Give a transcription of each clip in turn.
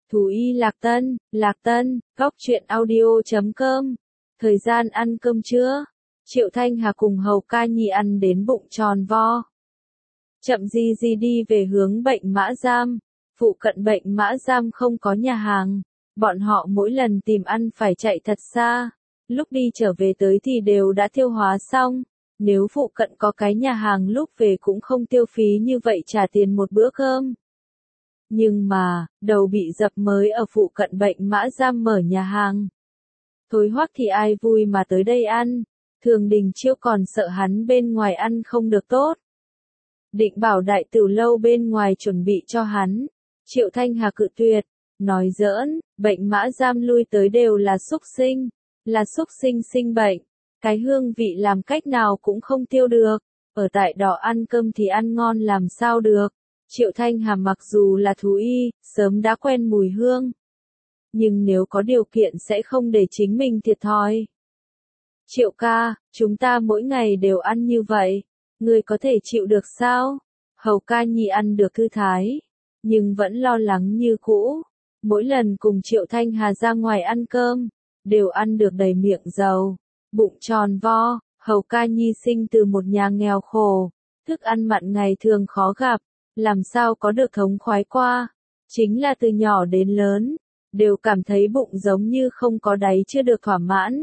Thú y Lạc Tân, góc truyện audio.com. Thời gian ăn cơm trưa, Triệu Thanh Hà cùng Hầu Ca Nhi ăn đến bụng tròn vo. Chậm gì gì đi về hướng Bệnh Mã Giam. Phụ cận Bệnh Mã Giam không có nhà hàng, bọn họ mỗi lần tìm ăn phải chạy thật xa. Lúc đi trở về tới thì đều đã tiêu hóa xong. Nếu phụ cận có cái nhà hàng lúc về cũng không tiêu phí như vậy trả tiền một bữa cơm. Nhưng mà, đầu bị dập mới ở phụ cận Bệnh Mã Giam mở nhà hàng. Thối hoắc thì ai vui mà tới đây ăn, Thường Đình Chiêu còn sợ hắn bên ngoài ăn không được tốt. Định bảo đại tửu lâu bên ngoài chuẩn bị cho hắn, Triệu Thanh Hà cự tuyệt, nói giỡn, Bệnh Mã Giam lui tới đều là súc sinh sinh bệnh, cái hương vị làm cách nào cũng không tiêu được, ở tại đó ăn cơm thì ăn ngon làm sao được. Triệu Thanh Hà mặc dù là thú y, sớm đã quen mùi hương. Nhưng nếu có điều kiện sẽ không để chính mình thiệt thòi. Triệu ca, chúng ta mỗi ngày đều ăn như vậy, ngươi có thể chịu được sao? Hầu Ca Nhi ăn được thư thái, nhưng vẫn lo lắng như cũ. Mỗi lần cùng Triệu Thanh Hà ra ngoài ăn cơm, đều ăn được đầy miệng dầu, bụng tròn vo. Hầu Ca Nhi sinh từ một nhà nghèo khổ, thức ăn mặn ngày thường khó gặp. Làm sao có được thống khoái qua, chính là từ nhỏ đến lớn, đều cảm thấy bụng giống như không có đáy chưa được thỏa mãn.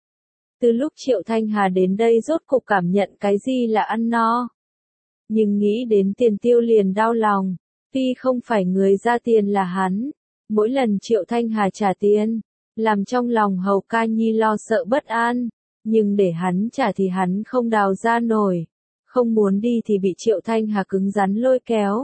Từ lúc Triệu Thanh Hà đến đây rốt cục cảm nhận cái gì là ăn no. Nhưng nghĩ đến tiền tiêu liền đau lòng, tuy không phải người ra tiền là hắn, mỗi lần Triệu Thanh Hà trả tiền, làm trong lòng Hầu Ca Nhi lo sợ bất an, nhưng để hắn trả thì hắn không đào ra nổi. Không muốn đi thì bị Triệu Thanh Hà cứng rắn lôi kéo.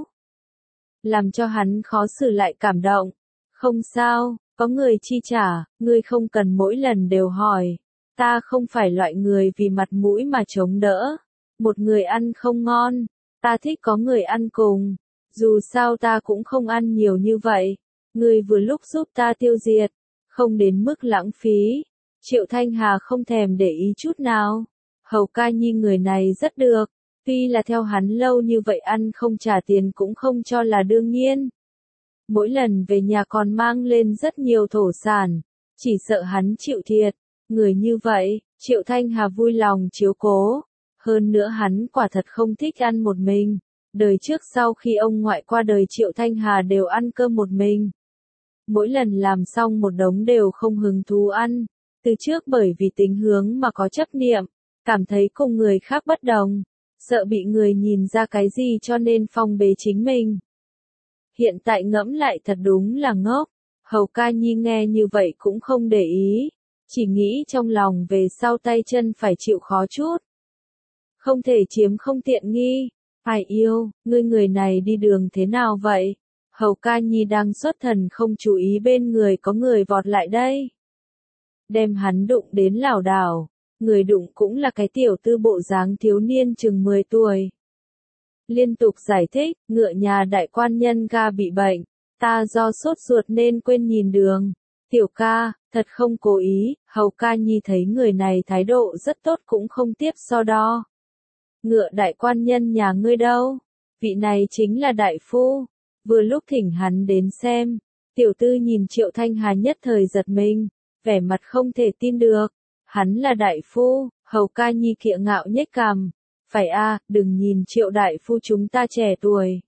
Làm cho hắn khó xử lại cảm động. Không sao, có người chi trả, ngươi không cần mỗi lần đều hỏi. Ta không phải loại người vì mặt mũi mà chống đỡ. Một người ăn không ngon, ta thích có người ăn cùng. Dù sao ta cũng không ăn nhiều như vậy. Ngươi vừa lúc giúp ta tiêu diệt, không đến mức lãng phí. Triệu Thanh Hà không thèm để ý chút nào. Hầu Ca Nhi người này rất được. Tuy là theo hắn lâu như vậy ăn không trả tiền cũng không cho là đương nhiên. Mỗi lần về nhà còn mang lên rất nhiều thổ sản, chỉ sợ hắn chịu thiệt. Người như vậy, Triệu Thanh Hà vui lòng chiếu cố. Hơn nữa hắn quả thật không thích ăn một mình. Đời trước sau khi ông ngoại qua đời Triệu Thanh Hà đều ăn cơm một mình. Mỗi lần làm xong một đống đều không hứng thú ăn. Từ trước bởi vì tính hướng mà có chấp niệm, cảm thấy cùng người khác bất đồng. Sợ bị người nhìn ra cái gì cho nên phong bế chính mình. Hiện tại ngẫm lại thật đúng là ngốc. Hầu Ca Nhi nghe như vậy cũng không để ý. Chỉ nghĩ trong lòng về sau tay chân phải chịu khó chút. Không thể chiếm không tiện nghi. Ai yêu, ngươi người này đi đường thế nào vậy? Hầu Ca Nhi đang xuất thần không chú ý bên người có người vọt lại đây. Đem hắn đụng đến lảo đảo. Người đụng cũng là cái tiểu tư bộ dáng thiếu niên chừng 10 tuổi. Liên tục giải thích, ngựa nhà đại quan nhân ga bị bệnh, ta do sốt ruột nên quên nhìn đường. Tiểu ca, thật không cố ý, Hầu Ca Nhi thấy người này thái độ rất tốt cũng không tiếp so đo. Ngựa đại quan nhân nhà ngươi đâu? Vị này chính là đại phu. Vừa lúc thỉnh hắn đến xem, tiểu tư nhìn Triệu Thanh Hà nhất thời giật mình, vẻ mặt không thể tin được. Hắn là đại phu. Hầu Ca Nhi kiệu ngạo nhếch cằm. Phải a, đừng nhìn Triệu đại phu chúng ta trẻ tuổi.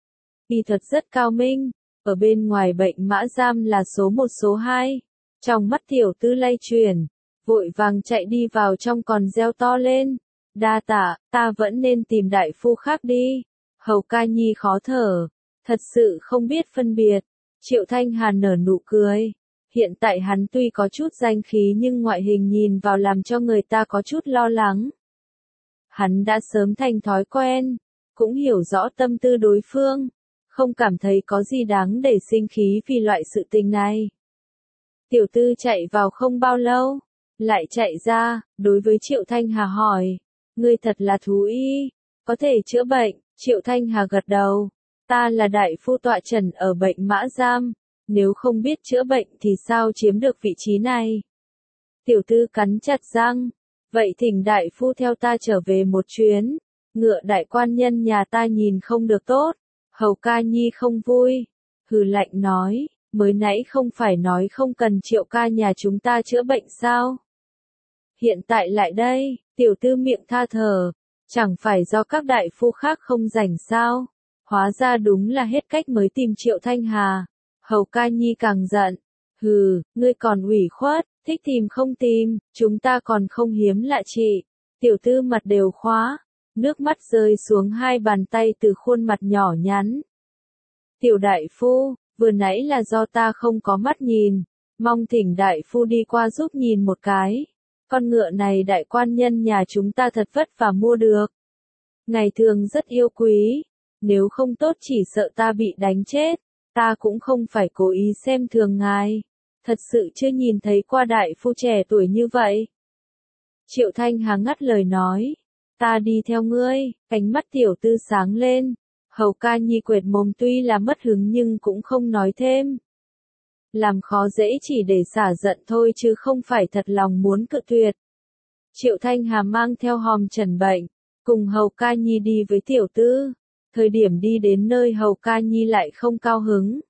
Y thật rất cao minh, ở bên ngoài Bệnh Mã Giam là số 1 số 2. Trong mắt tiểu tư lay chuyển, vội vàng chạy đi vào trong còn reo to lên. Đa tạ, ta vẫn nên tìm đại phu khác đi. Hầu Ca Nhi khó thở, thật sự không biết phân biệt. Triệu Thanh Hà nở nụ cười. Hiện tại hắn tuy có chút danh khí nhưng ngoại hình nhìn vào làm cho người ta có chút lo lắng. Hắn đã sớm thành thói quen, cũng hiểu rõ tâm tư đối phương, không cảm thấy có gì đáng để sinh khí vì loại sự tình này. Tiểu tư chạy vào không bao lâu, lại chạy ra, đối với Triệu Thanh Hà hỏi, ngươi thật là thú y, có thể chữa bệnh. Triệu Thanh Hà gật đầu, ta là đại phu tọa chẩn ở Bệnh Mã Giam. Nếu không biết chữa bệnh thì sao chiếm được vị trí này? Tiểu tư cắn chặt răng. Vậy thỉnh đại phu theo ta trở về một chuyến. Ngựa đại quan nhân nhà ta nhìn không được tốt. Hầu Ca Nhi không vui. Hừ lạnh nói. mới nãy không phải nói không cần Triệu ca nhà chúng ta chữa bệnh sao? Hiện tại lại đây, tiểu tư miệng tha thở, chẳng phải do các đại phu khác không rảnh sao? Hóa ra đúng là hết cách mới tìm Triệu Thanh Hà. Hầu Ca Nhi càng giận, hừ, ngươi còn ủy khuất, thích tìm không tìm, chúng ta còn không hiếm lạ chị. Tiểu tư mặt đều khóa, nước mắt rơi xuống hai bàn tay từ khuôn mặt nhỏ nhắn. Tiểu đại phu, vừa nãy là do ta không có mắt nhìn, mong thỉnh đại phu đi qua giúp nhìn một cái. Con ngựa này đại quan nhân nhà chúng ta thật vất vả mua được. Ngày thường rất yêu quý, nếu không tốt chỉ sợ ta bị đánh chết, ta cũng không phải cố ý xem thường ngài. Thật sự chưa nhìn thấy qua đại phu trẻ tuổi như vậy. Triệu Thanh Hà ngắt lời nói, ta đi theo ngươi, cánh mắt tiểu tư sáng lên. Hầu Ca Nhi quệt mồm tuy là mất hứng nhưng cũng không nói thêm. Làm khó dễ chỉ để xả giận thôi chứ không phải thật lòng muốn cự tuyệt. Triệu Thanh Hà mang theo hòm trần bệnh, cùng Hầu Ca Nhi đi với tiểu tư. Thời điểm đi đến nơi Hầu Ca Nhi lại không cao hứng.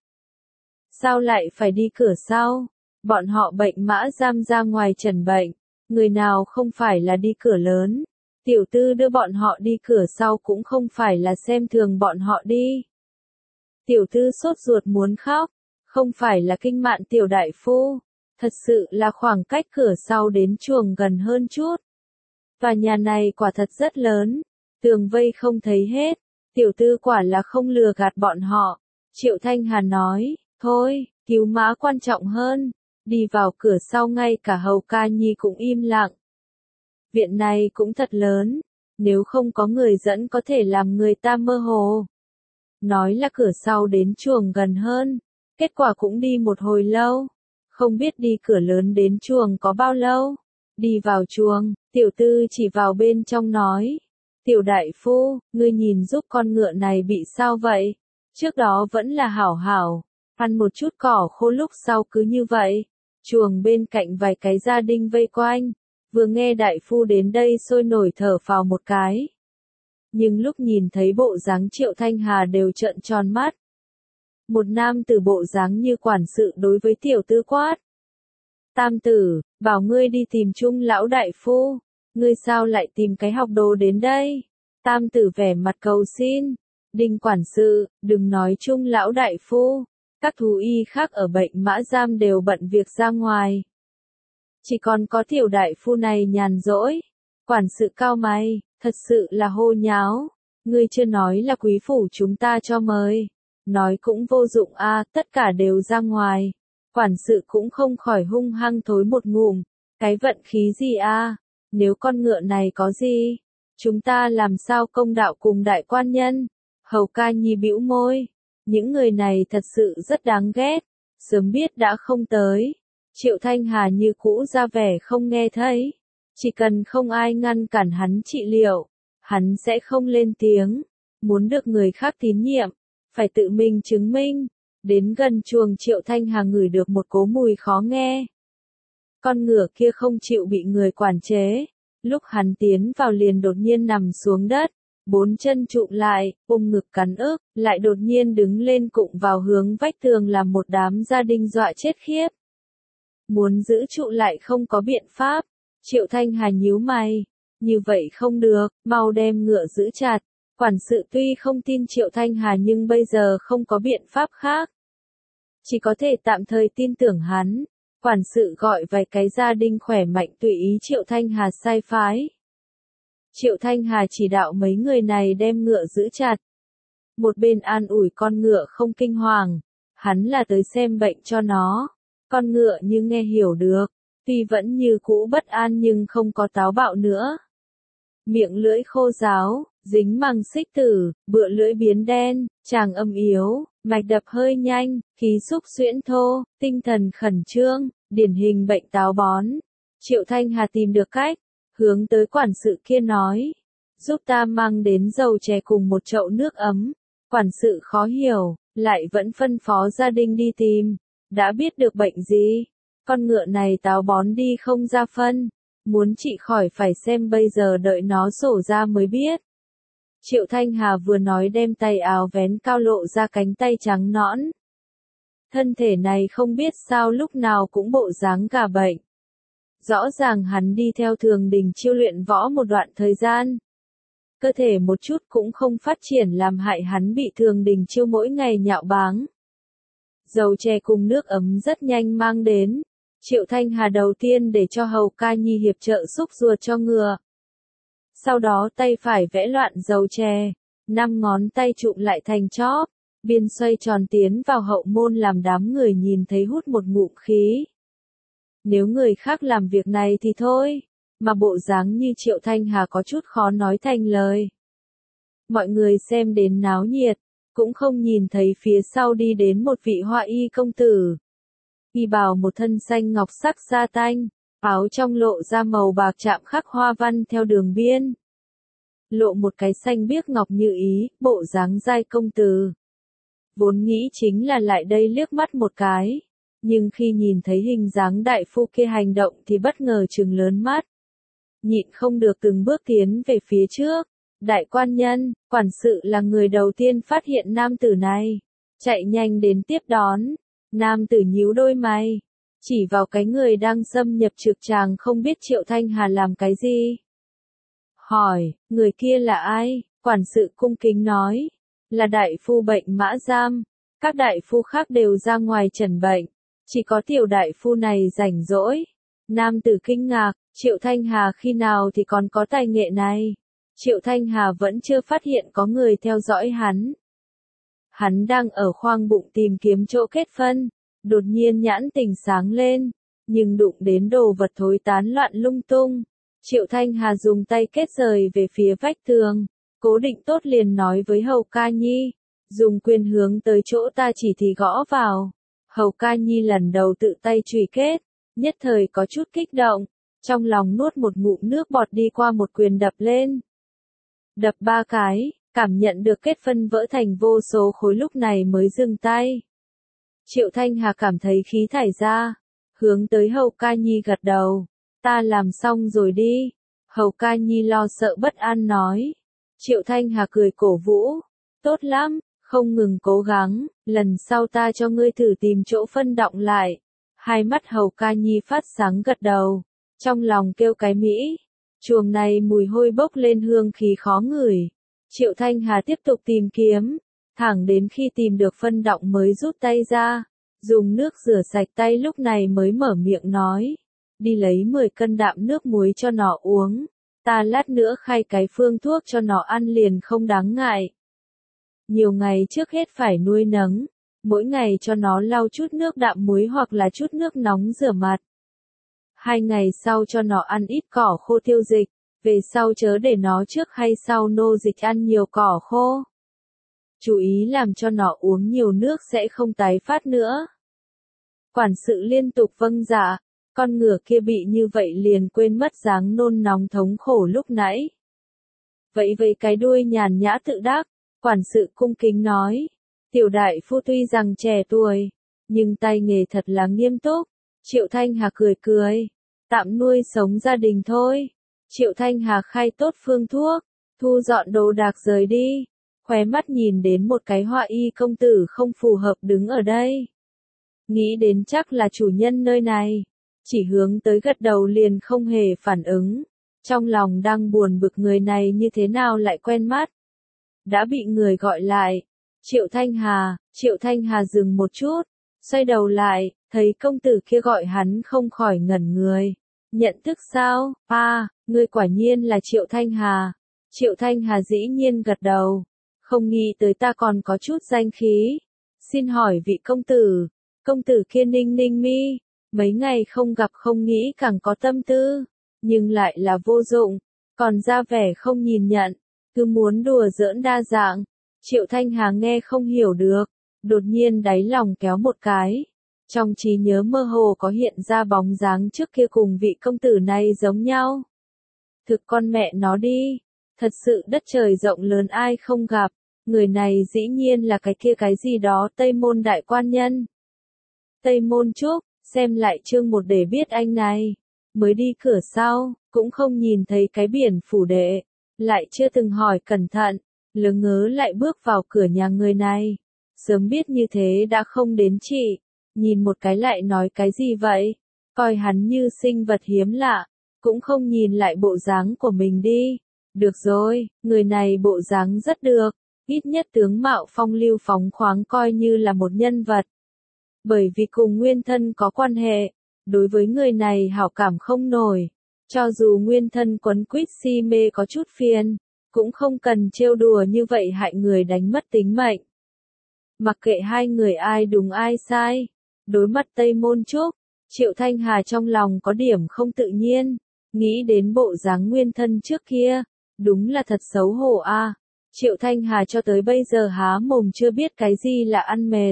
Sao lại phải đi cửa sau? Bọn họ bệnh mã giam ra ngoài trần bệnh, người nào không phải là đi cửa lớn. Tiểu tư đưa bọn họ đi cửa sau cũng không phải là xem thường bọn họ đi. Tiểu tư sốt ruột muốn khóc, không phải là kinh mạn tiểu đại phu, thật sự là khoảng cách cửa sau đến chuồng gần hơn chút. Tòa nhà này quả thật rất lớn, tường vây không thấy hết, tiểu tư quả là không lừa gạt bọn họ. Triệu Thanh Hà nói, thôi, cứu mã quan trọng hơn, đi vào cửa sau ngay cả Hầu Ca Nhi cũng im lặng. Viện này cũng thật lớn, nếu không có người dẫn có thể làm người ta mơ hồ. Nói là cửa sau đến chuồng gần hơn, kết quả cũng đi một hồi lâu, không biết đi cửa lớn đến chuồng có bao lâu. Đi vào chuồng, tiểu tư chỉ vào bên trong nói, tiểu đại phu, ngươi nhìn giúp con ngựa này bị sao vậy? Trước đó vẫn là hảo hảo, ăn một chút cỏ khô lúc sau cứ như vậy. Chuồng bên cạnh vài cái gia đình vây quanh, vừa nghe đại phu đến đây sôi nổi thở phào một cái. Nhưng lúc nhìn thấy bộ dáng Triệu Thanh Hà đều trợn tròn mắt. Một nam tử bộ dáng như quản sự đối với tiểu tư quát. Tam tử, bảo ngươi đi tìm Trung lão đại phu, ngươi sao lại tìm cái học đồ đến đây? Tam tử vẻ mặt cầu xin. Đinh quản sự, đừng nói Trung lão đại phu, các thú y khác ở bệnh mã giam đều bận việc ra ngoài. Chỉ còn có tiểu đại phu này nhàn rỗi. Quản sự cao mày, thật sự là hô nháo. Ngươi chưa nói là quý phủ chúng ta cho mời. Nói cũng vô dụng a, tất cả đều ra ngoài. Quản sự cũng không khỏi hung hăng thối một ngụm. Cái vận khí gì a? Nếu con ngựa này có gì? Chúng ta làm sao công đạo cùng đại quan nhân? Hầu Ca Nhi bĩu môi. Những người này thật sự rất đáng ghét. Sớm biết đã không tới. Triệu Thanh Hà như cũ ra vẻ không nghe thấy. Chỉ cần không ai ngăn cản hắn trị liệu, hắn sẽ không lên tiếng. Muốn được người khác tín nhiệm, phải tự mình chứng minh. Đến gần chuồng Triệu Thanh Hà ngửi được một cỗ mùi khó nghe. Con ngựa kia không chịu bị người quản chế. Lúc hắn tiến vào liền đột nhiên nằm xuống đất, bốn chân trụm lại, ôm ngực cắn ức, lại đột nhiên đứng lên cụng vào hướng vách tường làm một đám gia đình dọa chết khiếp. Muốn giữ trụ lại không có biện pháp. Triệu Thanh Hà nhíu mày. Như vậy không được, mau đem ngựa giữ chặt. Quản sự tuy không tin Triệu Thanh Hà nhưng bây giờ không có biện pháp khác. Chỉ có thể tạm thời tin tưởng hắn. Quản sự gọi vài cái gia đình khỏe mạnh tùy ý Triệu Thanh Hà sai phái. Triệu Thanh Hà chỉ đạo mấy người này đem ngựa giữ chặt. Một bên an ủi con ngựa không kinh hoàng. Hắn là tới xem bệnh cho nó. Con ngựa như nghe hiểu được. Tuy vẫn như cũ bất an nhưng không có táo bạo nữa. Miệng lưỡi khô ráo, dính màng xích tử, bựa lưỡi biến đen, tràng âm yếu, mạch đập hơi nhanh, khí xúc xuyễn thô, tinh thần khẩn trương, điển hình bệnh táo bón. Triệu Thanh Hà tìm được cách, hướng tới quản sự kia nói, giúp ta mang đến dầu chè cùng một chậu nước ấm. Quản sự khó hiểu, lại vẫn phân phó gia đình đi tìm, đã biết được bệnh gì. Con ngựa này táo bón đi không ra phân, muốn trị khỏi phải xem bây giờ đợi nó sổ ra mới biết. Triệu Thanh Hà vừa nói đem tay áo vén cao lộ ra cánh tay trắng nõn. Thân thể này không biết sao lúc nào cũng bộ dáng gà bệnh. Rõ ràng hắn đi theo Thường Đình Chiêu luyện võ một đoạn thời gian. Cơ thể một chút cũng không phát triển làm hại hắn bị Thường Đình Chiêu mỗi ngày nhạo báng. Dầu chè cùng nước ấm rất nhanh mang đến. Triệu Thanh Hà đầu tiên để cho Hầu Ca Nhi hiệp trợ xúc ruột cho ngựa. Sau đó tay phải vẽ loạn dầu chè, 5 ngón tay trụm lại thành chóp, biên xoay tròn tiến vào hậu môn làm đám người nhìn thấy hút một ngụm khí. Nếu người khác làm việc này thì thôi, mà bộ dáng như Triệu Thanh Hà có chút khó nói thành lời. Mọi người xem đến náo nhiệt, cũng không nhìn thấy phía sau đi đến một vị Hoa Y công tử. Y bào một thân xanh ngọc sắc da tanh, áo trong lộ ra màu bạc chạm khắc hoa văn theo đường biên. Lộ một cái xanh biếc ngọc như ý, bộ dáng giai công tử. Vốn nghĩ chính là lại đây liếc mắt một cái, nhưng khi nhìn thấy hình dáng đại phu kia hành động thì bất ngờ trừng lớn mắt. Nhịn không được từng bước tiến về phía trước. Đại quan nhân, quản sự là người đầu tiên phát hiện nam tử này. Chạy nhanh đến tiếp đón. Nam tử nhíu đôi mày. Chỉ vào cái người đang xâm nhập trực tràng không biết Triệu Thanh Hà làm cái gì. Hỏi, người kia là ai? Quản sự cung kính nói. Là đại phu bệnh Mã Giam. Các đại phu khác đều ra ngoài chẩn bệnh. Chỉ có tiểu đại phu này rảnh rỗi. Nam tử kinh ngạc, Triệu Thanh Hà khi nào thì còn có tài nghệ này. Triệu Thanh Hà vẫn chưa phát hiện có người theo dõi hắn. Hắn đang ở khoang bụng tìm kiếm chỗ kết phân, đột nhiên nhãn tình sáng lên, nhưng đụng đến đồ vật thối tán loạn lung tung. Triệu Thanh Hà dùng tay kết rời về phía vách tường, cố định tốt liền nói với Hầu Ca Nhi, dùng quyền hướng tới chỗ ta chỉ thì gõ vào. Hầu Ca Nhi lần đầu tự tay chùy kết, nhất thời có chút kích động, trong lòng nuốt một ngụm nước bọt đi qua một quyền đập lên. Đập 3 cái, cảm nhận được kết phân vỡ thành vô số khối lúc này mới dừng tay. Triệu Thanh Hà cảm thấy khí thải ra, hướng tới Hầu Ca Nhi gật đầu. Ta làm xong rồi đi. Hầu Ca Nhi lo sợ bất an nói. Triệu Thanh Hà cười cổ vũ. Tốt lắm, không ngừng cố gắng, lần sau ta cho ngươi thử tìm chỗ phân đọng lại. Hai mắt Hầu Ca Nhi phát sáng gật đầu. Trong lòng kêu cái mỹ. Chuồng này mùi hôi bốc lên hương khí khó ngửi. Triệu Thanh Hà tiếp tục tìm kiếm, thẳng đến khi tìm được phân đọng mới rút tay ra, dùng nước rửa sạch tay lúc này mới mở miệng nói, đi lấy 10 cân đạm nước muối cho nó uống, ta lát nữa khai cái phương thuốc cho nó ăn liền không đáng ngại. Nhiều ngày trước hết phải nuôi nấng, mỗi ngày cho nó lau chút nước đạm muối hoặc là chút nước nóng rửa mặt. 2 ngày sau cho nó ăn ít cỏ khô tiêu dịch, về sau chớ để nó trước hay sau nô dịch ăn nhiều cỏ khô. Chú ý làm cho nó uống nhiều nước sẽ không tái phát nữa. Quản sự liên tục vâng dạ, con ngựa kia bị như vậy liền quên mất dáng nôn nóng thống khổ lúc nãy. Vậy với cái đuôi nhàn nhã tự đắc, quản sự cung kính nói, tiểu đại phu tuy rằng trẻ tuổi, nhưng tay nghề thật là nghiêm túc. Triệu Thanh Hà cười cười, tạm nuôi sống gia đình thôi. Triệu Thanh Hà khai tốt phương thuốc, thu dọn đồ đạc rời đi, khóe mắt nhìn đến một cái Hoa Y công tử không phù hợp đứng ở đây. Nghĩ đến chắc là chủ nhân nơi này, chỉ hướng tới gật đầu liền không hề phản ứng. Trong lòng đang buồn bực người này như thế nào lại quen mắt. Đã bị người gọi lại, Triệu Thanh Hà dừng một chút, xoay đầu lại, thấy công tử kia gọi hắn không khỏi ngẩn người. Nhận thức sao? Ngươi quả nhiên là Triệu Thanh Hà. Triệu Thanh Hà dĩ nhiên gật đầu. Không nghĩ tới ta còn có chút danh khí. Xin hỏi vị công tử kia ninh ninh mi. Mấy ngày không gặp không nghĩ càng có tâm tư. Nhưng lại là vô dụng. Còn ra vẻ không nhìn nhận. Cứ muốn đùa giỡn đa dạng. Triệu Thanh Hà nghe không hiểu được. Đột nhiên đáy lòng kéo một cái. Trong trí nhớ mơ hồ có hiện ra bóng dáng trước kia cùng vị công tử này giống nhau. Thực con mẹ nó đi. Thật sự đất trời rộng lớn ai không gặp. Người này dĩ nhiên là cái kia cái gì đó Tây Môn đại quan nhân. Tây Môn Trúc, xem lại chương 1 để biết anh này. Mới đi cửa sau, cũng không nhìn thấy cái biển phủ đệ. Lại chưa từng hỏi cẩn thận, lỡ ngớ lại bước vào cửa nhà người này. Sớm biết như thế đã không đến chị. Nhìn một cái lại nói cái gì vậy? Coi hắn như sinh vật hiếm lạ, cũng không nhìn lại bộ dáng của mình đi. Được rồi, người này bộ dáng rất được, ít nhất tướng mạo phong lưu phóng khoáng coi như là một nhân vật. Bởi vì cùng nguyên thân có quan hệ, đối với người này hảo cảm không nổi. Cho dù nguyên thân quấn quýt si mê có chút phiền, cũng không cần trêu đùa như vậy hại người đánh mất tính mệnh. Mặc kệ hai người ai đúng ai sai, đối mặt Tây Môn Trúc, Triệu Thanh Hà trong lòng có điểm không tự nhiên, nghĩ đến bộ dáng nguyên thân trước kia, đúng là thật xấu hổ a. Triệu Thanh Hà cho tới bây giờ há mồm chưa biết cái gì là ăn mệt.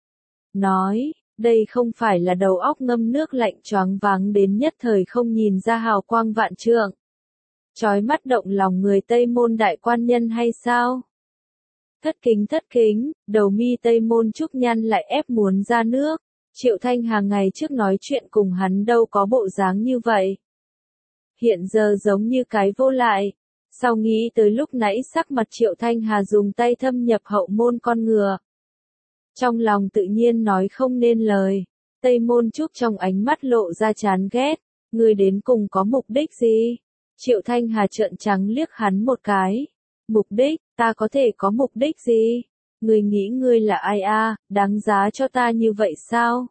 Nói, đây không phải là đầu óc ngâm nước lạnh choáng váng đến nhất thời không nhìn ra hào quang vạn trượng. Chói mắt động lòng người Tây Môn đại quan nhân hay sao? Thất kính, đầu mi Tây Môn Trúc nhăn lại ép muốn ra nước. Triệu Thanh Hà ngày trước nói chuyện cùng hắn đâu có bộ dáng như vậy. Hiện giờ giống như cái vô lại. Sau nghĩ tới lúc nãy sắc mặt Triệu Thanh Hà dùng tay thâm nhập hậu môn con ngựa. Trong lòng tự nhiên nói không nên lời. Tây Môn Trúc trong ánh mắt lộ ra chán ghét. Người đến cùng có mục đích gì? Triệu Thanh Hà trợn trắng liếc hắn một cái. Mục đích, ta có thể có mục đích gì? Người nghĩ ngươi là ai a, đáng giá cho ta như vậy sao?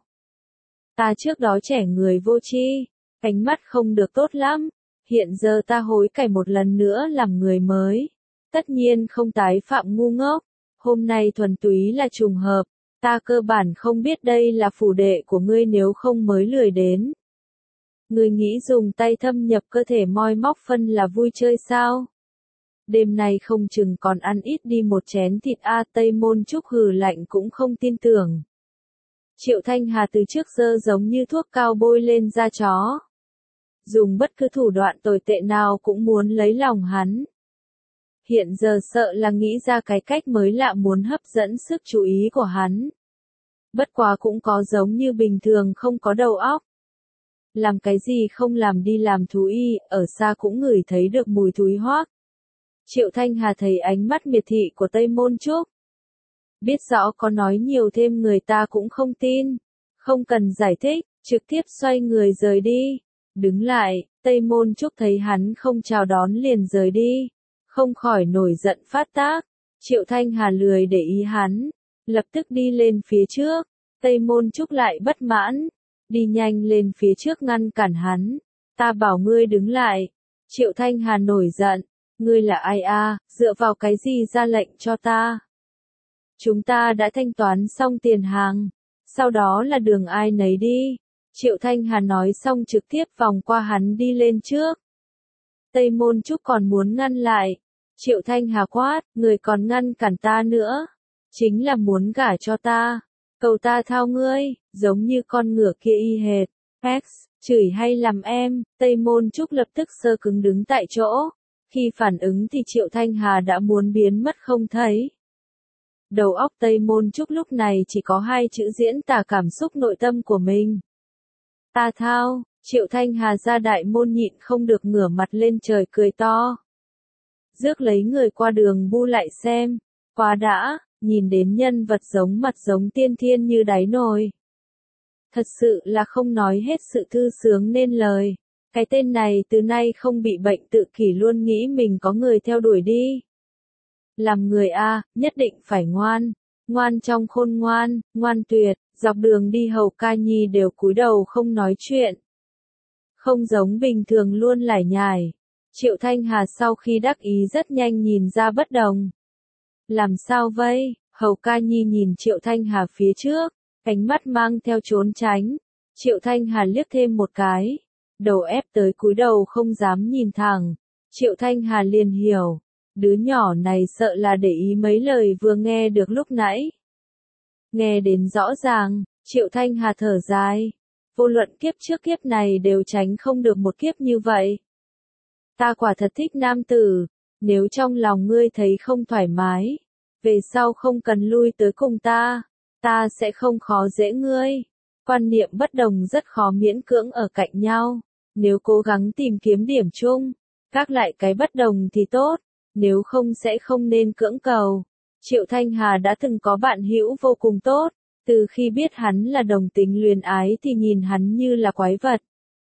Ta trước đó trẻ người vô tri, ánh mắt không được tốt lắm, hiện giờ ta hối cải một lần nữa làm người mới. Tất nhiên không tái phạm ngu ngốc, hôm nay thuần túy là trùng hợp, ta cơ bản không biết đây là phủ đệ của ngươi nếu không mới lười đến. Ngươi nghĩ dùng tay thâm nhập cơ thể moi móc phân là vui chơi sao? Đêm nay không chừng còn ăn ít đi một chén thịt a. Tây Môn Trúc hừ lạnh cũng không tin tưởng. Triệu Thanh Hà từ trước giờ giống như thuốc cao bôi lên da chó. Dùng bất cứ thủ đoạn tồi tệ nào cũng muốn lấy lòng hắn. Hiện giờ sợ là nghĩ ra cái cách mới lạ muốn hấp dẫn sức chú ý của hắn. Bất quá cũng có giống như bình thường không có đầu óc. Làm cái gì không làm đi làm thú y, ở xa cũng ngửi thấy được mùi thúi hoác. Triệu Thanh Hà thấy ánh mắt miệt thị của Tây Môn Trúc. Biết rõ có nói nhiều thêm người ta cũng không tin. Không cần giải thích, trực tiếp xoay người rời đi. Đứng lại, Tây Môn Trúc thấy hắn không chào đón liền rời đi. Không khỏi nổi giận phát tác. Triệu Thanh Hà lười để ý hắn. Lập tức đi lên phía trước. Tây Môn Trúc lại bất mãn. Đi nhanh lên phía trước ngăn cản hắn. Ta bảo ngươi đứng lại. Triệu Thanh Hà nổi giận. Ngươi là ai a, dựa vào cái gì ra lệnh cho ta? Chúng ta đã thanh toán xong tiền hàng. Sau đó là đường ai nấy đi. Triệu Thanh Hà nói xong trực tiếp vòng qua hắn đi lên trước. Tây Môn Trúc còn muốn ngăn lại. Triệu Thanh Hà quát, người còn ngăn cản ta nữa. Chính là muốn gả cho ta. Cầu ta thao ngươi, giống như con ngựa kia y hệt. X, chửi hay làm em, Tây Môn Trúc lập tức sơ cứng đứng tại chỗ. Khi phản ứng thì Triệu Thanh Hà đã muốn biến mất không thấy. Đầu óc Tây Môn Trúc lúc này chỉ có hai chữ diễn tả cảm xúc nội tâm của mình. Ta thao, Triệu Thanh Hà ra đại môn nhịn không được ngửa mặt lên trời cười to. Rước lấy người qua đường bu lại xem, quá đã, nhìn đến nhân vật giống mặt giống tiên thiên như đáy nồi. Thật sự là không nói hết sự thư sướng nên lời. Cái tên này từ nay không bị bệnh tự kỷ luôn nghĩ mình có người theo đuổi đi. Làm người a, nhất định phải ngoan, ngoan trong khôn ngoan, ngoan tuyệt, dọc đường đi Hầu Ca Nhi đều cúi đầu không nói chuyện. Không giống bình thường luôn lải nhải. Triệu Thanh Hà sau khi đắc ý rất nhanh nhìn ra bất đồng. Làm sao vậy? Hầu Ca Nhi nhìn Triệu Thanh Hà phía trước, ánh mắt mang theo trốn tránh. Triệu Thanh Hà liếc thêm một cái. Đầu ép tới cúi đầu không dám nhìn thẳng. Triệu Thanh Hà liền hiểu. Đứa nhỏ này sợ là để ý mấy lời vừa nghe được lúc nãy. Nghe đến rõ ràng, Triệu Thanh Hà thở dài. Vô luận kiếp trước kiếp này đều tránh không được một kiếp như vậy. Ta quả thật thích nam tử. Nếu trong lòng ngươi thấy không thoải mái, về sau không cần lui tới cùng ta. Ta sẽ không khó dễ ngươi. Quan niệm bất đồng rất khó miễn cưỡng ở cạnh nhau. Nếu cố gắng tìm kiếm điểm chung, các lại cái bất đồng thì tốt, nếu không sẽ không nên cưỡng cầu. Triệu Thanh Hà đã từng có bạn hữu vô cùng tốt, từ khi biết hắn là đồng tính luyến ái thì nhìn hắn như là quái vật.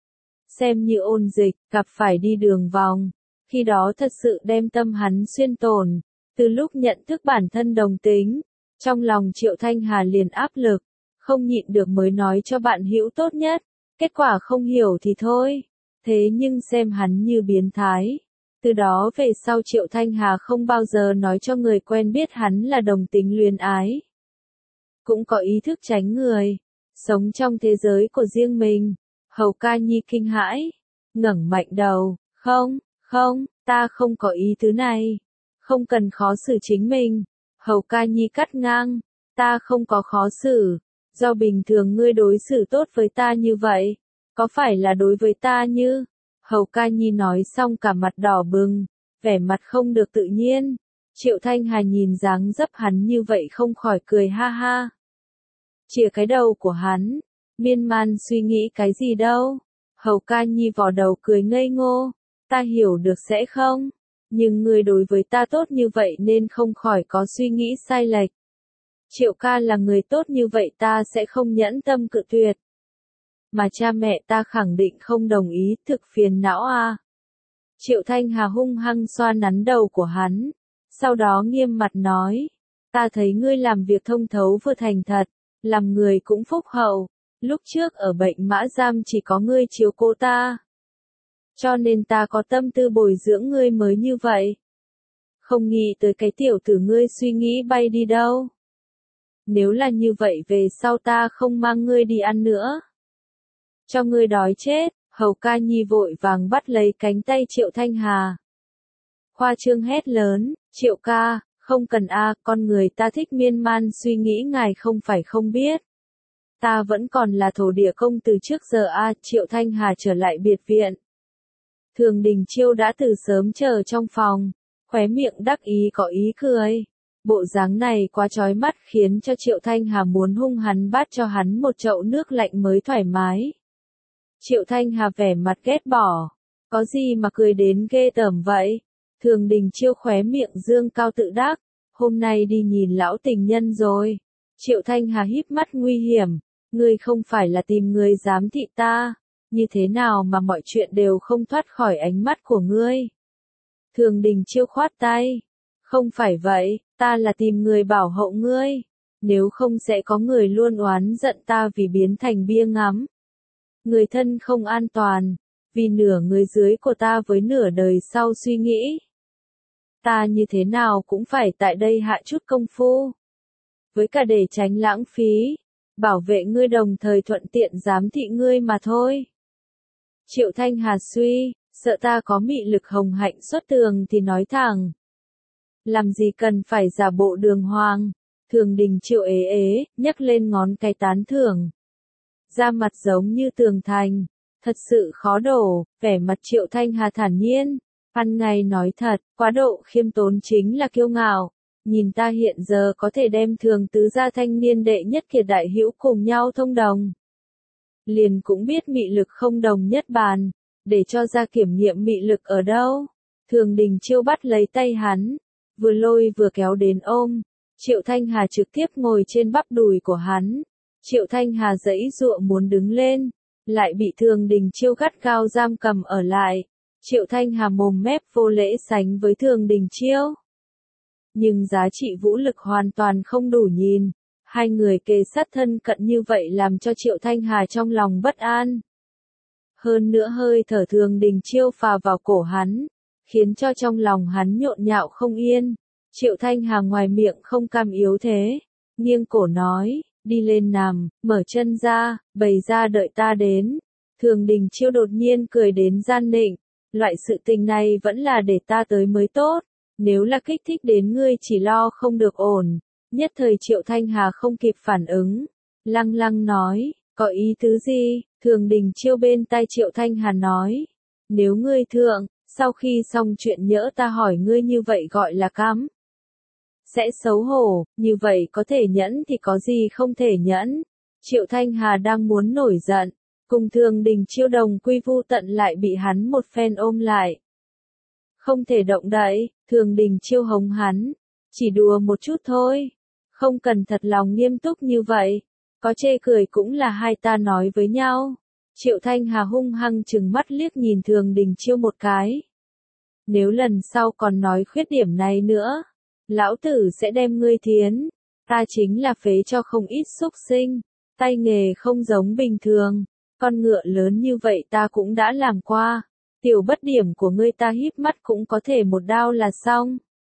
Xem như ôn dịch, gặp phải đi đường vòng, khi đó thật sự đem tâm hắn xuyên tổn. Từ lúc nhận thức bản thân đồng tính, trong lòng Triệu Thanh Hà liền áp lực, không nhịn được mới nói cho bạn hữu tốt nhất, kết quả không hiểu thì thôi. Thế nhưng xem hắn như biến thái. Từ đó về sau Triệu Thanh Hà không bao giờ nói cho người quen biết hắn là đồng tính luyến ái. Cũng có ý thức tránh người, sống trong thế giới của riêng mình. Hầu Ca Nhi kinh hãi, ngẩng mạnh đầu, không, ta không có ý tứ này. Không cần khó xử chính mình. Hầu Ca Nhi cắt ngang, ta không có khó xử. Do bình thường ngươi đối xử tốt với ta như vậy, có phải là đối với ta như? Hầu Ca Nhi nói xong cả mặt đỏ bừng, vẻ mặt không được tự nhiên. Triệu Thanh Hà nhìn dáng dấp hắn như vậy không khỏi cười ha ha. Chìa cái đầu của hắn, miên man suy nghĩ cái gì đâu. Hầu Ca Nhi vò đầu cười ngây ngô, ta hiểu được sẽ không? Nhưng ngươi đối với ta tốt như vậy nên không khỏi có suy nghĩ sai lệch. Triệu ca là người tốt như vậy ta sẽ không nhẫn tâm cự tuyệt. Mà cha mẹ ta khẳng định không đồng ý, thực phiền não à. Triệu Thanh Hà hung hăng xoa nắn đầu của hắn, sau đó nghiêm mặt nói, ta thấy ngươi làm việc thông thấu vừa thành thật, làm người cũng phúc hậu, lúc trước ở bệnh mã giam chỉ có ngươi chiếu cố ta. Cho nên ta có tâm tư bồi dưỡng ngươi mới như vậy. Không nghĩ tới cái tiểu tử ngươi suy nghĩ bay đi đâu. Nếu là như vậy về sau ta không mang ngươi đi ăn nữa. Cho ngươi đói chết, Hầu Ca Nhi vội vàng bắt lấy cánh tay Triệu Thanh Hà. Khoa trương hét lớn, Triệu ca, không cần a, con người ta thích miên man suy nghĩ ngài không phải không biết. Ta vẫn còn là thổ địa công từ trước giờ a. Triệu Thanh Hà trở lại biệt viện. Thường Đình Chiêu đã từ sớm chờ trong phòng, khóe miệng đắc ý có ý cười. Bộ dáng này quá chói mắt khiến cho Triệu Thanh Hà muốn hung hắn bắt cho hắn một chậu nước lạnh mới thoải mái. Triệu Thanh Hà vẻ mặt ghét bỏ, có gì mà cười đến ghê tởm vậy? Thường Đình Chiêu khóe miệng dương cao tự đắc, hôm nay đi nhìn lão tình nhân rồi. Triệu Thanh Hà híp mắt nguy hiểm, ngươi không phải là tìm người giám thị ta, như thế nào mà mọi chuyện đều không thoát khỏi ánh mắt của ngươi? Thường Đình Chiêu khoát tay, không phải vậy, ta là tìm người bảo hộ ngươi, nếu không sẽ có người luôn oán giận ta vì biến thành bia ngắm. Người thân không an toàn, vì nửa người dưới của ta với nửa đời sau suy nghĩ. Ta như thế nào cũng phải tại đây hạ chút công phu. Với cả để tránh lãng phí, bảo vệ ngươi đồng thời thuận tiện giám thị ngươi mà thôi. Triệu Thanh Hà suy, sợ ta có mị lực hồng hạnh xuất tường thì nói thẳng. Làm gì cần phải giả bộ đường hoàng. Thường Đình Chiêu ế, nhấc lên ngón cái tán thưởng. Da mặt giống như tường thành, thật sự khó đổ, vẻ mặt Triệu Thanh Hà thản nhiên. Ăn ngay nói thật, quá độ khiêm tốn chính là kiêu ngạo. Nhìn ta hiện giờ có thể đem Thường tứ gia thanh niên đệ nhất kiệt đại hữu cùng nhau thông đồng. Liền cũng biết mị lực không đồng nhất bàn, để cho ra kiểm nghiệm mị lực ở đâu. Thường Đình Chiêu bắt lấy tay hắn, vừa lôi vừa kéo đến ôm. Triệu Thanh Hà trực tiếp ngồi trên bắp đùi của hắn. Triệu Thanh Hà giãy giụa muốn đứng lên, lại bị Thường Đình Chiêu gắt gao giam cầm ở lại. Triệu Thanh Hà mồm mép vô lễ sánh với Thường Đình Chiêu. Nhưng giá trị vũ lực hoàn toàn không đủ nhìn. Hai người kề sát thân cận như vậy làm cho Triệu Thanh Hà trong lòng bất an. Hơn nữa hơi thở Thường Đình Chiêu phà vào cổ hắn, khiến cho trong lòng hắn nhộn nhạo không yên. Triệu Thanh Hà ngoài miệng không cam yếu thế, nghiêng cổ nói, đi lên nằm, mở chân ra, bày ra đợi ta đến. Thường Đình Chiêu đột nhiên cười đến gian nịnh, loại sự tình này vẫn là để ta tới mới tốt, nếu là kích thích đến ngươi chỉ lo không được ổn. Nhất thời Triệu Thanh Hà không kịp phản ứng, lăng lăng nói, có ý tứ gì? Thường Đình Chiêu bên tai Triệu Thanh Hà nói, nếu ngươi thượng, sau khi xong chuyện nhỡ ta hỏi ngươi như vậy gọi là cắm. Sẽ xấu hổ, như vậy có thể nhẫn thì có gì không thể nhẫn. Triệu Thanh Hà đang muốn nổi giận, cùng Thường Đình Chiêu đồng quy vu tận lại bị hắn một phen ôm lại. Không thể động đậy, Thường Đình Chiêu hống hắn, Chỉ đùa một chút thôi. Không cần thật lòng nghiêm túc như vậy. Có chê cười cũng là hai ta nói với nhau. Triệu Thanh Hà hung hăng trừng mắt liếc nhìn Thường Đình Chiêu một cái. Nếu lần sau còn nói khuyết điểm này nữa, lão tử sẽ đem ngươi thiến. Ta chính là phế cho không ít xúc sinh. Tay nghề không giống bình thường. Con ngựa lớn như vậy ta cũng đã làm qua. Tiểu bất điểm của ngươi ta híp mắt cũng có thể một đao là xong.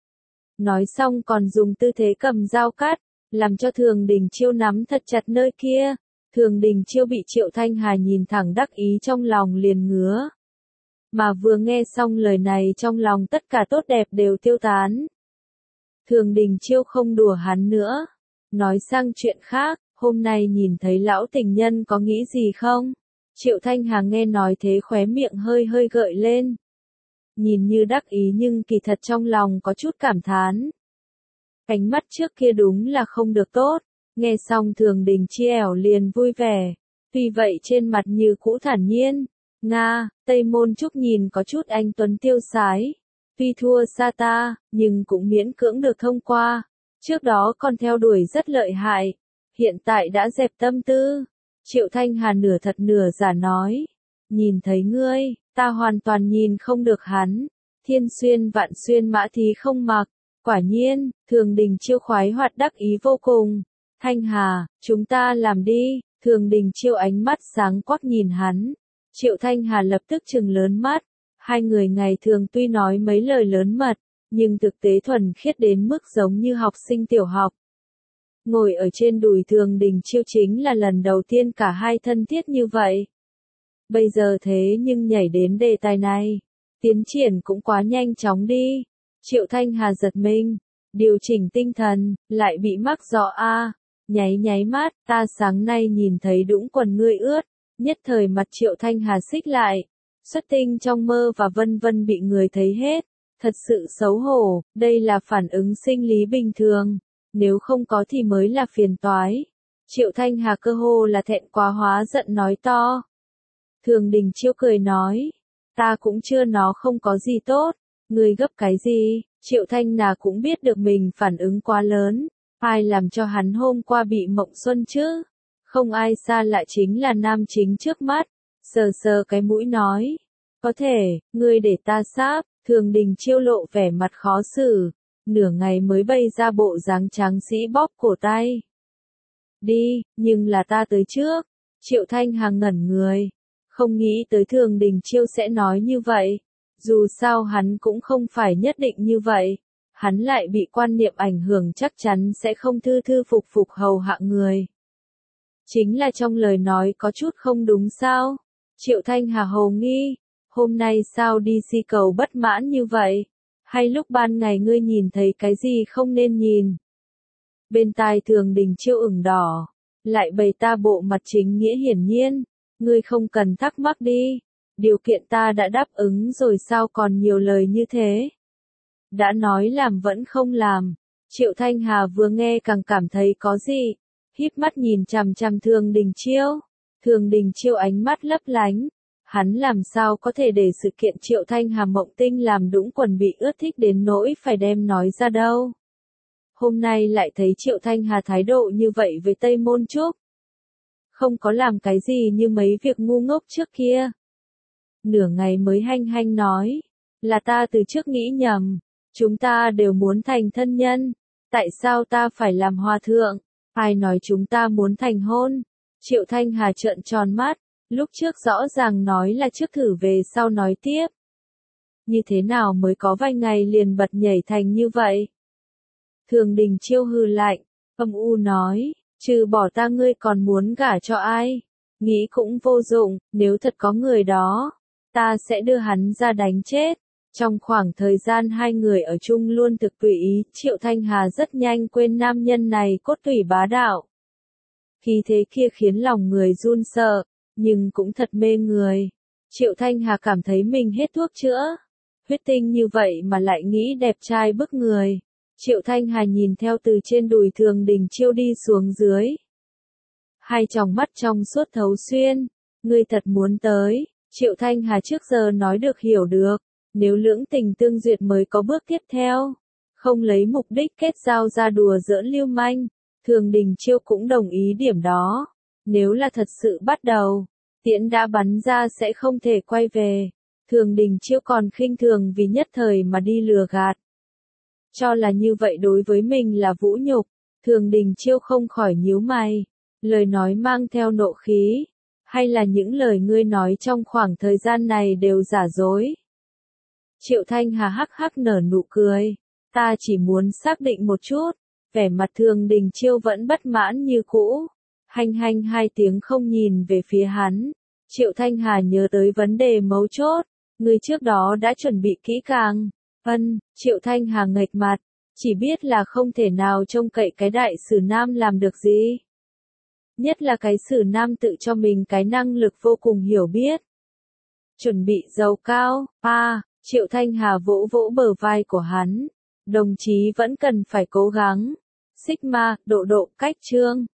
Nói xong còn dùng tư thế cầm dao cắt, làm cho Thường Đình Chiêu nắm thật chặt nơi kia. Thường Đình Chiêu bị Triệu Thanh Hà nhìn thẳng đắc ý trong lòng liền ngứa. Mà vừa nghe xong lời này trong lòng tất cả tốt đẹp đều tiêu tán. Thường Đình Chiêu không đùa hắn nữa. Nói sang chuyện khác, hôm nay nhìn thấy lão tình nhân có nghĩ gì không? Triệu Thanh Hà nghe nói thế khóe miệng hơi hơi gợi lên. Nhìn như đắc ý nhưng kỳ thật trong lòng có chút cảm thán. Ánh mắt trước kia đúng là không được tốt. Nghe xong Thường Đình Chiêu liền vui vẻ. Tuy vậy trên mặt như cũ thản nhiên. Nga, Tây Môn Trúc nhìn có chút anh tuấn tiêu sái. Tuy thua xa ta, nhưng cũng miễn cưỡng được thông qua. Trước đó còn theo đuổi rất lợi hại. Hiện tại đã dẹp tâm tư. Triệu Thanh Hà nửa thật nửa giả nói. Nhìn thấy ngươi, ta hoàn toàn nhìn không được hắn. Thiên xuyên vạn xuyên mã thí không mặc. Quả nhiên, Thường Đình Chiêu khoái hoạt đắc ý vô cùng. Thanh Hà, chúng ta làm đi. Thường Đình Chiêu ánh mắt sáng quắc nhìn hắn. Triệu Thanh Hà lập tức trừng lớn mắt. Hai người ngày thường tuy nói mấy lời lớn mật, nhưng thực tế thuần khiết đến mức giống như học sinh tiểu học. Ngồi ở trên đùi Thường Đình Chiêu chính là lần đầu tiên cả hai thân thiết như vậy. Bây giờ thế nhưng nhảy đến đề tài này. Tiến triển cũng quá nhanh chóng đi. Triệu Thanh Hà giật mình. Điều chỉnh tinh thần, lại bị mắc giọ nháy mắt, ta sáng nay nhìn thấy đũng quần ngươi ướt. Nhất thời mặt Triệu Thanh Hà xích lại. Xuất tinh trong mơ và vân vân bị người thấy hết. Thật sự xấu hổ, đây là phản ứng sinh lý bình thường. Nếu không có thì mới là phiền toái. Triệu Thanh Hà cơ hồ là thẹn quá hóa giận nói to. Thường Đình Chiêu cười nói. Ta cũng chưa nó không có gì tốt. Ngươi gấp cái gì? Triệu Thanh Hà cũng biết được mình phản ứng quá lớn. Ai làm cho hắn hôm qua bị mộng xuân chứ? Không ai xa lại chính là nam chính trước mắt. Sờ sờ cái mũi nói. Có thể, ngươi để ta sáp. Thường Đình Chiêu lộ vẻ mặt khó xử. Nửa ngày mới bày ra bộ dáng tráng sĩ bóp cổ tay. Đi, nhưng là ta tới trước. Triệu Thanh Hà ngẩn người. Không nghĩ tới Thường Đình Chiêu sẽ nói như vậy. Dù sao hắn cũng không phải nhất định như vậy. Hắn lại bị quan niệm ảnh hưởng chắc chắn sẽ không thư thư phục phục hầu hạ người. Chính là trong lời nói có chút không đúng sao? Triệu Thanh Hà hồ nghi. Hôm nay sao đi si cầu bất mãn như vậy? Hay lúc ban ngày ngươi nhìn thấy cái gì không nên nhìn? Bên tai Thường Đình Chiêu ửng đỏ. Lại bày ta bộ mặt chính nghĩa hiển nhiên. Ngươi không cần thắc mắc đi. Điều kiện ta đã đáp ứng rồi sao còn nhiều lời như thế? Đã nói làm vẫn không làm. Triệu Thanh Hà vừa nghe càng cảm thấy có gì. Híp mắt nhìn chằm chằm Thường Đình Chiêu. Thường Đình Chiêu ánh mắt lấp lánh. Hắn làm sao có thể để sự kiện Triệu Thanh Hà mộng tinh làm đũng quần bị ướt thích đến nỗi phải đem nói ra đâu. Hôm nay lại thấy Triệu Thanh Hà thái độ như vậy với Tây Môn Trúc. Không có làm cái gì như mấy việc ngu ngốc trước kia. Nửa ngày mới hanh hanh nói. Là ta từ trước nghĩ nhầm. Chúng ta đều muốn thành thân nhân. Tại sao ta phải làm hòa thượng? Ai nói chúng ta muốn thành hôn? Triệu Thanh Hà trợn tròn mắt. Lúc trước rõ ràng nói là trước thử về sau nói tiếp. Như thế nào mới có vài ngày liền bật nhảy thành như vậy? Thường Đình Chiêu hừ lạnh, âm u nói, trừ bỏ ta ngươi còn muốn gả cho ai? Nghĩ cũng vô dụng, nếu thật có người đó, ta sẽ đưa hắn ra đánh chết. Trong khoảng thời gian hai người ở chung luôn thực tùy ý, Triệu Thanh Hà rất nhanh quên nam nhân này cốt tủy bá đạo. Khí thế kia khiến lòng người run sợ, nhưng cũng thật mê người. Triệu Thanh Hà cảm thấy mình hết thuốc chữa. Huyết tinh như vậy mà lại nghĩ đẹp trai bức người. Triệu Thanh Hà nhìn theo từ trên đùi Thường Đình Chiêu đi xuống dưới. Hai tròng mắt trong suốt thấu xuyên. Ngươi thật muốn tới. Triệu Thanh Hà trước giờ nói được hiểu được. Nếu lưỡng tình tương duyệt mới có bước tiếp theo. không lấy mục đích kết giao ra đùa giỡn lưu manh. Thường Đình Chiêu cũng đồng ý điểm đó. Nếu là thật sự bắt đầu, tiễn đã bắn ra sẽ không thể quay về. Thường Đình Chiêu còn khinh thường vì nhất thời mà đi lừa gạt. Cho là như vậy đối với mình là vũ nhục. Thường Đình Chiêu không khỏi nhíu mày. Lời nói mang theo nộ khí. Hay là những lời ngươi nói trong khoảng thời gian này đều giả dối? Triệu Thanh Hà hắc hắc nở nụ cười. Ta chỉ muốn xác định một chút. Vẻ mặt Thường Đình Chiêu vẫn bất mãn như cũ. Hanh hanh hai tiếng không nhìn về phía hắn. Triệu Thanh Hà nhớ tới vấn đề mấu chốt. Ngươi trước đó đã chuẩn bị kỹ càng. Triệu Thanh Hà nghệch mặt. Chỉ biết là không thể nào trông cậy cái đại sử nam làm được gì. Nhất là cái sử nam tự cho mình cái năng lực vô cùng hiểu biết. Chuẩn bị giàu cao, Triệu Thanh Hà vỗ vỗ bờ vai của hắn. Đồng chí vẫn cần phải cố gắng. Sigma, độ cách chương.